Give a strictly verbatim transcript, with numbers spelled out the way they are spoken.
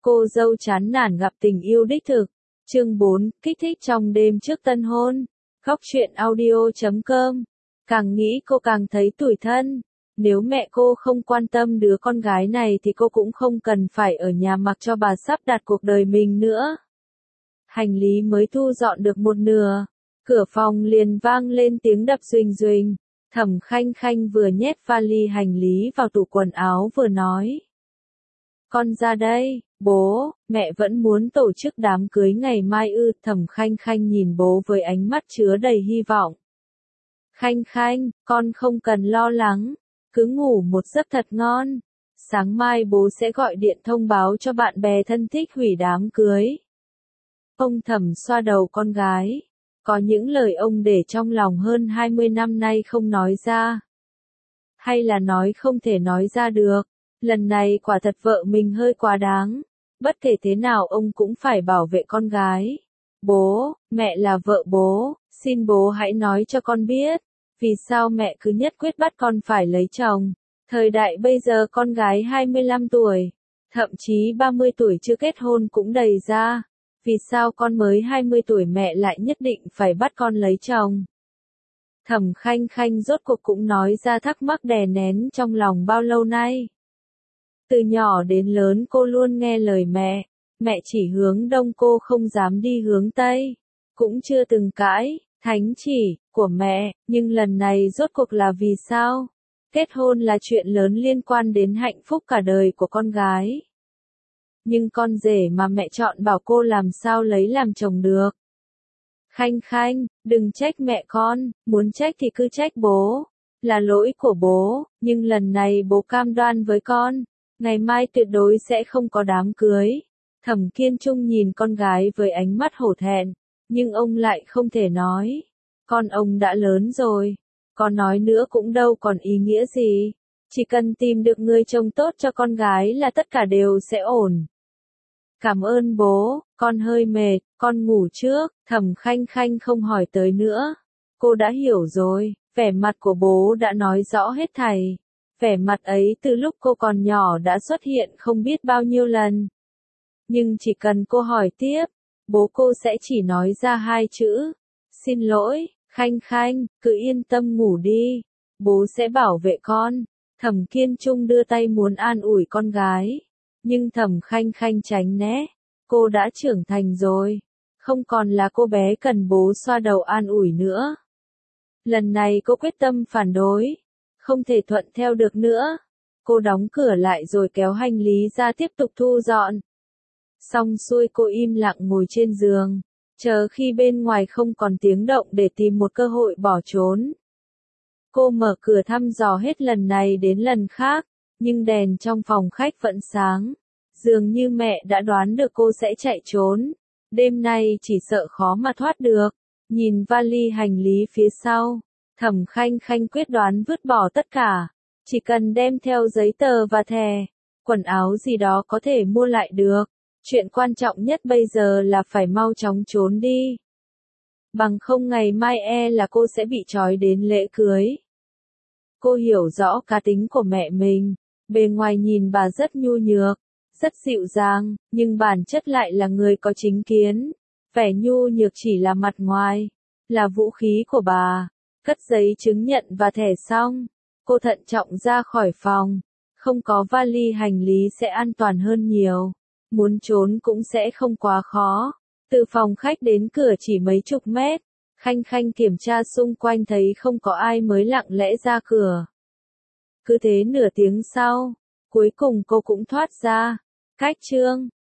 Cô dâu chán nản gặp tình yêu đích thực. Chương bốn, kích thích trong đêm trước tân hôn. Góc truyện audio chấm com. Càng nghĩ cô càng thấy tủi thân. Nếu mẹ cô không quan tâm đứa con gái này thì cô cũng không cần phải ở nhà mặc cho bà sắp đặt cuộc đời mình nữa. Hành lý mới thu dọn được một nửa. Cửa phòng liền vang lên tiếng đập duỳnh duỳnh. Thẩm Khanh Khanh vừa nhét vali hành lý vào tủ quần áo vừa nói. Con ra đây, bố, mẹ vẫn muốn tổ chức đám cưới ngày mai ư. Thẩm Khanh Khanh nhìn bố với ánh mắt chứa đầy hy vọng. Khanh Khanh, con không cần lo lắng, cứ ngủ một giấc thật ngon. Sáng mai bố sẽ gọi điện thông báo cho bạn bè thân thích hủy đám cưới. Ông Thẩm xoa đầu con gái. Có những lời ông để trong lòng hơn hai mươi năm nay không nói ra. Hay là nói không thể nói ra được. Lần này quả thật vợ mình hơi quá đáng. Bất kể thế nào ông cũng phải bảo vệ con gái. Bố, mẹ là vợ bố, xin bố hãy nói cho con biết. Vì sao mẹ cứ nhất quyết bắt con phải lấy chồng. Thời đại bây giờ con gái hai mươi lăm tuổi, thậm chí ba mươi tuổi chưa kết hôn cũng đầy ra. Vì sao con mới hai mươi tuổi mẹ lại nhất định phải bắt con lấy chồng? Thẩm Khanh Khanh rốt cuộc cũng nói ra thắc mắc đè nén trong lòng bao lâu nay. Từ nhỏ đến lớn cô luôn nghe lời mẹ, mẹ chỉ hướng đông cô không dám đi hướng tây, cũng chưa từng cãi, thánh chỉ của mẹ, nhưng lần này rốt cuộc là vì sao? Kết hôn là chuyện lớn liên quan đến hạnh phúc cả đời của con gái. Nhưng con rể mà mẹ chọn bảo cô làm sao lấy làm chồng được. Khanh Khanh, đừng trách mẹ con, muốn trách thì cứ trách bố. Là lỗi của bố, nhưng lần này bố cam đoan với con, ngày mai tuyệt đối sẽ không có đám cưới. Thẩm Kiên Trung nhìn con gái với ánh mắt hổ thẹn, nhưng ông lại không thể nói. Con ông đã lớn rồi, con nói nữa cũng đâu còn ý nghĩa gì. Chỉ cần tìm được người chồng tốt cho con gái là tất cả đều sẽ ổn. Cảm ơn bố, con hơi mệt, con ngủ trước. Thẩm Khanh Khanh không hỏi tới nữa. Cô đã hiểu rồi, vẻ mặt của bố đã nói rõ hết thảy. Vẻ mặt ấy từ lúc cô còn nhỏ đã xuất hiện không biết bao nhiêu lần. Nhưng chỉ cần cô hỏi tiếp, bố cô sẽ chỉ nói ra hai chữ. Xin lỗi, Khanh Khanh, cứ yên tâm ngủ đi. Bố sẽ bảo vệ con. Thẩm Kiên Trung đưa tay muốn an ủi con gái. Nhưng Thẩm Khanh Khanh tránh né. Cô đã trưởng thành rồi. Không còn là cô bé cần bố xoa đầu an ủi nữa. Lần này cô quyết tâm phản đối. Không thể thuận theo được nữa. Cô đóng cửa lại rồi kéo hành lý ra tiếp tục thu dọn. Xong xuôi cô im lặng ngồi trên giường. Chờ khi bên ngoài không còn tiếng động để tìm một cơ hội bỏ trốn. Cô mở cửa thăm dò hết lần này đến lần khác. Nhưng đèn trong phòng khách vẫn sáng. Dường như mẹ đã đoán được cô sẽ chạy trốn. Đêm nay chỉ sợ khó mà thoát được. Nhìn vali hành lý phía sau. Thẩm Khanh Khanh quyết đoán vứt bỏ tất cả. Chỉ cần đem theo giấy tờ và thẻ. Quần áo gì đó có thể mua lại được. Chuyện quan trọng nhất bây giờ là phải mau chóng trốn đi. Bằng không ngày mai e là cô sẽ bị trói đến lễ cưới. Cô hiểu rõ cá tính của mẹ mình. Bề ngoài nhìn bà rất nhu nhược, rất dịu dàng, nhưng bản chất lại là người có chính kiến. Vẻ nhu nhược chỉ là mặt ngoài, là vũ khí của bà. Cất giấy chứng nhận và thẻ xong, cô thận trọng ra khỏi phòng. Không có vali hành lý sẽ an toàn hơn nhiều. Muốn trốn cũng sẽ không quá khó. Từ phòng khách đến cửa chỉ mấy chục mét. Khanh Khanh kiểm tra xung quanh thấy không có ai mới lặng lẽ ra cửa. Cứ thế nửa tiếng sau, cuối cùng cô cũng thoát ra. Cách chương